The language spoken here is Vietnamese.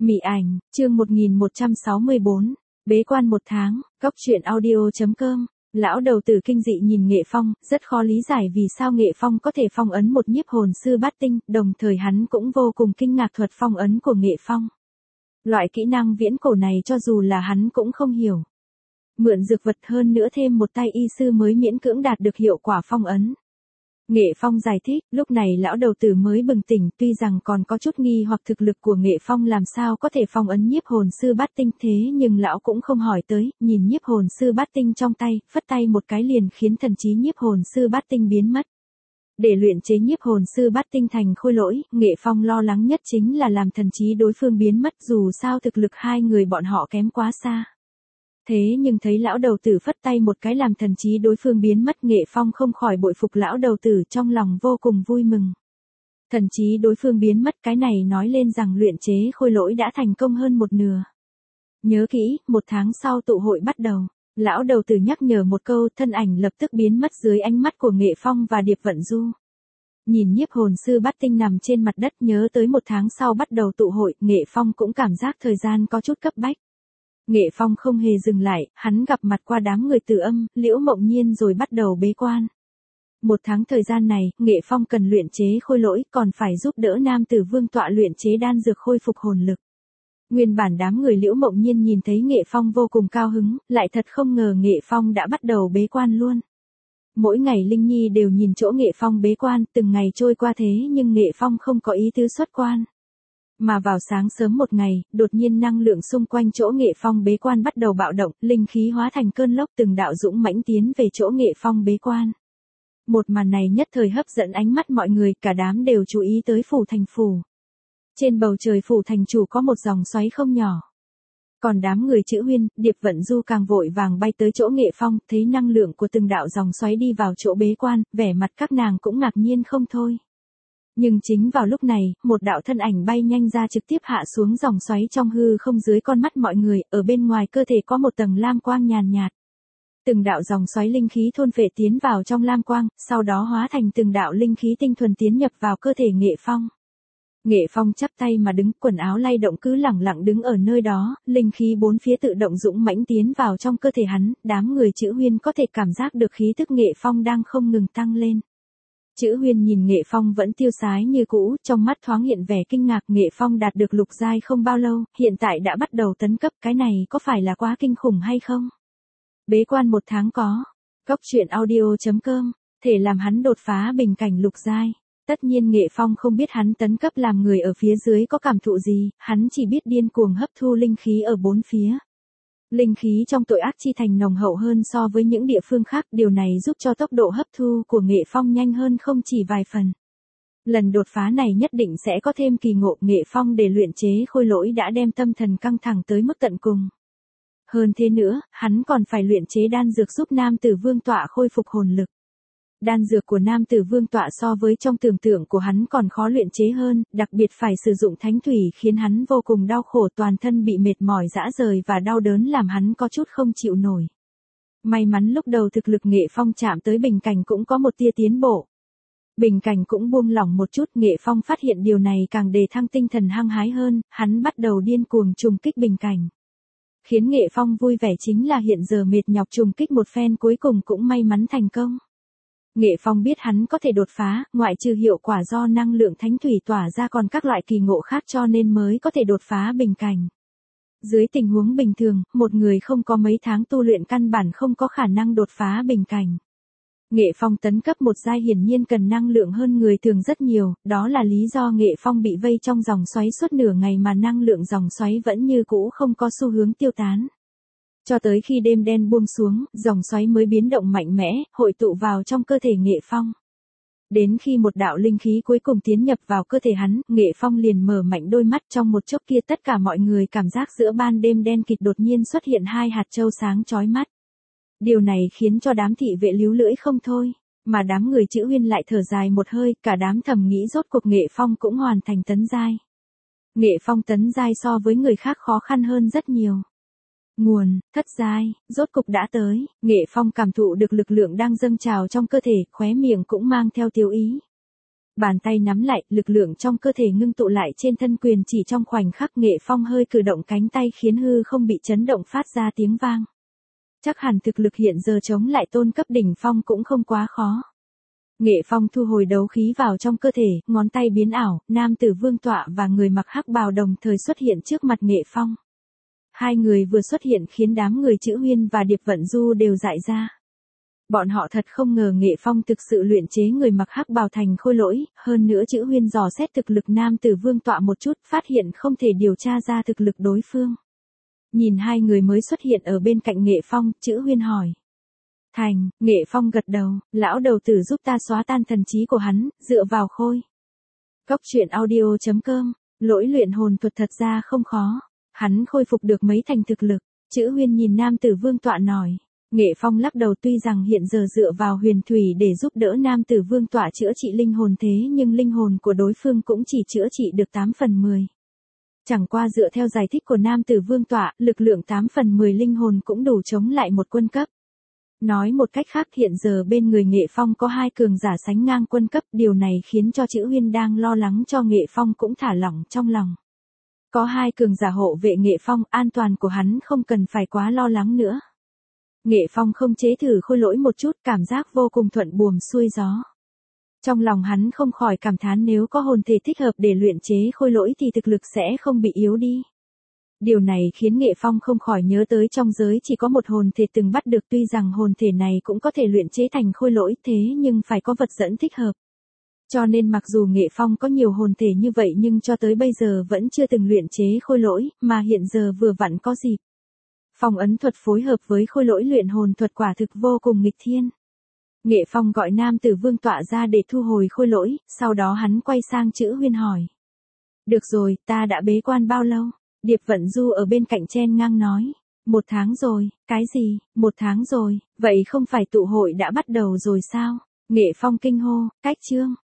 Mị ảnh, chương 1164, bế quan 1 tháng, góc truyện audio.com. Lão đầu tử kinh dị nhìn Nghệ Phong, rất khó lý giải vì sao Nghệ Phong có thể phong ấn một nhiếp hồn sư bát tinh, đồng thời hắn cũng vô cùng kinh ngạc thuật phong ấn của Nghệ Phong. Loại kỹ năng viễn cổ này cho dù là hắn cũng không hiểu. Mượn dược vật hơn nữa thêm một tay y sư mới miễn cưỡng đạt được hiệu quả phong ấn. Nghệ Phong giải thích, lúc này lão đầu tử mới bừng tỉnh, tuy rằng còn có chút nghi hoặc thực lực của Nghệ Phong làm sao có thể phong ấn nhiếp hồn sư bát tinh thế nhưng lão cũng không hỏi tới, nhìn nhiếp hồn sư bát tinh trong tay, phất tay một cái liền khiến thần trí nhiếp hồn sư bát tinh biến mất. Để luyện chế nhiếp hồn sư bát tinh thành khôi lỗi, Nghệ Phong lo lắng nhất chính là làm thần trí đối phương biến mất dù sao thực lực hai người bọn họ kém quá xa. Thế nhưng thấy lão đầu tử phất tay một cái làm thần trí đối phương biến mất, Nghệ Phong không khỏi bội phục lão đầu tử, trong lòng vô cùng vui mừng. Thần trí đối phương biến mất, cái này nói lên rằng luyện chế khôi lỗi đã thành công hơn một nửa. Nhớ kỹ, 1 tháng sau tụ hội bắt đầu. Lão đầu tử nhắc nhở một câu, thân ảnh lập tức biến mất dưới ánh mắt của Nghệ Phong và Điệp Vận Du. Nhìn nhiếp hồn sư bát tinh nằm trên mặt đất, nhớ tới 1 tháng sau bắt đầu tụ hội, Nghệ Phong cũng cảm giác thời gian có chút cấp bách. Nghệ Phong không hề dừng lại, hắn gặp mặt qua đám người Từ Âm, Liễu Mộng Nhiên rồi bắt đầu bế quan. 1 tháng thời gian này, Nghệ Phong cần luyện chế khôi lỗi, còn phải giúp đỡ nam tử Vương Tọa luyện chế đan dược khôi phục hồn lực. Nguyên bản đám người Liễu Mộng Nhiên nhìn thấy Nghệ Phong vô cùng cao hứng, lại thật không ngờ Nghệ Phong đã bắt đầu bế quan luôn. Mỗi ngày Linh Nhi đều nhìn chỗ Nghệ Phong bế quan, từng ngày trôi qua thế nhưng Nghệ Phong không có ý tứ xuất quan. Mà vào sáng sớm một ngày, đột nhiên năng lượng xung quanh chỗ Nghệ Phong bế quan bắt đầu bạo động, linh khí hóa thành cơn lốc từng đạo dũng mãnh tiến về chỗ Nghệ Phong bế quan. Một màn này nhất thời hấp dẫn ánh mắt mọi người, cả đám đều chú ý tới phủ thành phủ. Trên bầu trời phủ thành chủ có một dòng xoáy không nhỏ. Còn đám người Chữ Huyên, Điệp Vận Du càng vội vàng bay tới chỗ Nghệ Phong, thấy năng lượng của từng đạo dòng xoáy đi vào chỗ bế quan, vẻ mặt các nàng cũng ngạc nhiên không thôi. Nhưng chính vào lúc này, một đạo thân ảnh bay nhanh ra trực tiếp hạ xuống dòng xoáy trong hư không dưới con mắt mọi người, ở bên ngoài cơ thể có một tầng lam quang nhàn nhạt. Từng đạo dòng xoáy linh khí thôn phệ tiến vào trong lam quang, sau đó hóa thành từng đạo linh khí tinh thuần tiến nhập vào cơ thể Nghệ Phong. Nghệ Phong chắp tay mà đứng, quần áo lay động cứ lẳng lặng đứng ở nơi đó, linh khí bốn phía tự động dũng mãnh tiến vào trong cơ thể hắn, đám người Chữ Huyên có thể cảm giác được khí tức Nghệ Phong đang không ngừng tăng lên. Chữ Huyên nhìn Nghệ Phong vẫn tiêu sái như cũ, trong mắt thoáng hiện vẻ kinh ngạc. Nghệ Phong đạt được lục giai không bao lâu, hiện tại đã bắt đầu tấn cấp, cái này có phải là quá kinh khủng hay không? Bế quan 1 tháng có. Góc truyện audio.com, thể làm hắn đột phá bình cảnh lục giai. Tất nhiên Nghệ Phong không biết hắn tấn cấp làm người ở phía dưới có cảm thụ gì, hắn chỉ biết điên cuồng hấp thu linh khí ở bốn phía. Linh khí trong tội ác chi thành nồng hậu hơn so với những địa phương khác, điều này giúp cho tốc độ hấp thu của Nghệ Phong nhanh hơn không chỉ vài phần. Lần đột phá này nhất định sẽ có thêm kỳ ngộ, Nghệ Phong để luyện chế khôi lỗi đã đem tâm thần căng thẳng tới mức tận cùng. Hơn thế nữa, hắn còn phải luyện chế đan dược giúp nam tử Vương Tọa khôi phục hồn lực. Đan dược của nam tử Vương Tọa so với trong tưởng tượng của hắn còn khó luyện chế hơn, đặc biệt phải sử dụng thánh thủy khiến hắn vô cùng đau khổ, toàn thân bị mệt mỏi rã rời và đau đớn làm hắn có chút không chịu nổi. May mắn lúc đầu thực lực Nghệ Phong chạm tới bình cảnh cũng có một tia tiến bộ. Bình cảnh cũng buông lỏng một chút, Nghệ Phong phát hiện điều này càng đề thăng tinh thần hăng hái hơn, hắn bắt đầu điên cuồng trùng kích bình cảnh. Khiến Nghệ Phong vui vẻ chính là hiện giờ mệt nhọc trùng kích một phen cuối cùng cũng may mắn thành công. Nghệ Phong biết hắn có thể đột phá, ngoại trừ hiệu quả do năng lượng thánh thủy tỏa ra còn các loại kỳ ngộ khác cho nên mới có thể đột phá bình cảnh. Dưới tình huống bình thường, một người không có mấy tháng tu luyện căn bản không có khả năng đột phá bình cảnh. Nghệ Phong tấn cấp một giai hiển nhiên cần năng lượng hơn người thường rất nhiều, đó là lý do Nghệ Phong bị vây trong dòng xoáy suốt nửa ngày mà năng lượng dòng xoáy vẫn như cũ không có xu hướng tiêu tán. Cho tới khi đêm đen buông xuống, dòng xoáy mới biến động mạnh mẽ, hội tụ vào trong cơ thể Nghệ Phong. Đến khi một đạo linh khí cuối cùng tiến nhập vào cơ thể hắn, Nghệ Phong liền mở mạnh đôi mắt, trong một chốc kia tất cả mọi người cảm giác giữa ban đêm đen kịt đột nhiên xuất hiện 2 hạt châu sáng chói mắt. Điều này khiến cho đám thị vệ líu lưỡi không thôi, mà đám người Chữ Huyên lại thở dài một hơi, cả đám thầm nghĩ rốt cuộc Nghệ Phong cũng hoàn thành tấn giai. Nghệ Phong tấn giai so với người khác khó khăn hơn rất nhiều. Nguồn, thất giai, rốt cục đã tới, Nghệ Phong cảm thụ được lực lượng đang dâng trào trong cơ thể, khóe miệng cũng mang theo tiêu ý. Bàn tay nắm lại, lực lượng trong cơ thể ngưng tụ lại trên thân quyền chỉ trong khoảnh khắc Nghệ Phong hơi cử động cánh tay khiến hư không bị chấn động phát ra tiếng vang. Chắc hẳn thực lực hiện giờ chống lại tôn cấp đỉnh phong cũng không quá khó. Nghệ Phong thu hồi đấu khí vào trong cơ thể, ngón tay biến ảo, nam tử vương tọa và người mặc hắc bào đồng thời xuất hiện trước mặt Nghệ Phong. Hai người vừa xuất hiện khiến đám người Chữ Huyên và Điệp Vận Du đều dại ra. Bọn họ thật không ngờ Nghệ Phong thực sự luyện chế người mặc hắc bào thành khôi lỗi, hơn nữa Chữ Huyên dò xét thực lực nam tử vương tọa một chút, phát hiện không thể điều tra ra thực lực đối phương. Nhìn hai người mới xuất hiện ở bên cạnh Nghệ Phong, Chữ Huyên hỏi. Thành, Nghệ Phong gật đầu, lão đầu tử giúp ta xóa tan thần trí của hắn, dựa vào khôi. Cốc truyện audio.com, lỗi luyện hồn thuật thật ra không khó. Hắn khôi phục được mấy thành thực lực. Chữ Huyên nhìn nam tử vương tọa nói. Nghệ Phong lắc đầu, tuy rằng hiện giờ dựa vào huyền thủy để giúp đỡ nam tử vương tọa chữa trị linh hồn thế nhưng linh hồn của đối phương cũng chỉ chữa trị được 8 phần 10. Chẳng qua dựa theo giải thích của nam tử vương tọa, lực lượng 8 phần 10 linh hồn cũng đủ chống lại một quân cấp. Nói một cách khác, hiện giờ bên người Nghệ Phong có hai cường giả sánh ngang quân cấp, điều này khiến cho Chữ Huyên đang lo lắng cho Nghệ Phong cũng thả lỏng trong lòng. Có hai cường giả hộ vệ Nghệ Phong, an toàn của hắn không cần phải quá lo lắng nữa. Nghệ Phong không chế thử khôi lỗi một chút, cảm giác vô cùng thuận buồm xuôi gió. Trong lòng hắn không khỏi cảm thán nếu có hồn thể thích hợp để luyện chế khôi lỗi thì thực lực sẽ không bị yếu đi. Điều này khiến Nghệ Phong không khỏi nhớ tới trong giới chỉ có một hồn thể từng bắt được, tuy rằng hồn thể này cũng có thể luyện chế thành khôi lỗi thế nhưng phải có vật dẫn thích hợp. Cho nên mặc dù Nghệ Phong có nhiều hồn thể như vậy nhưng cho tới bây giờ vẫn chưa từng luyện chế khôi lỗi, mà hiện giờ vừa vặn có dịp. Phong ấn thuật phối hợp với khôi lỗi luyện hồn thuật quả thực vô cùng nghịch thiên. Nghệ Phong gọi nam tử vương tọa ra để thu hồi khôi lỗi, sau đó hắn quay sang Chữ Huyên hỏi. Được rồi, ta đã bế quan bao lâu? Điệp Vận Du ở bên cạnh chen ngang nói. 1 tháng rồi. Cái gì? 1 tháng rồi, vậy không phải tụ hội đã bắt đầu rồi sao? Nghệ Phong kinh hô, cách chương.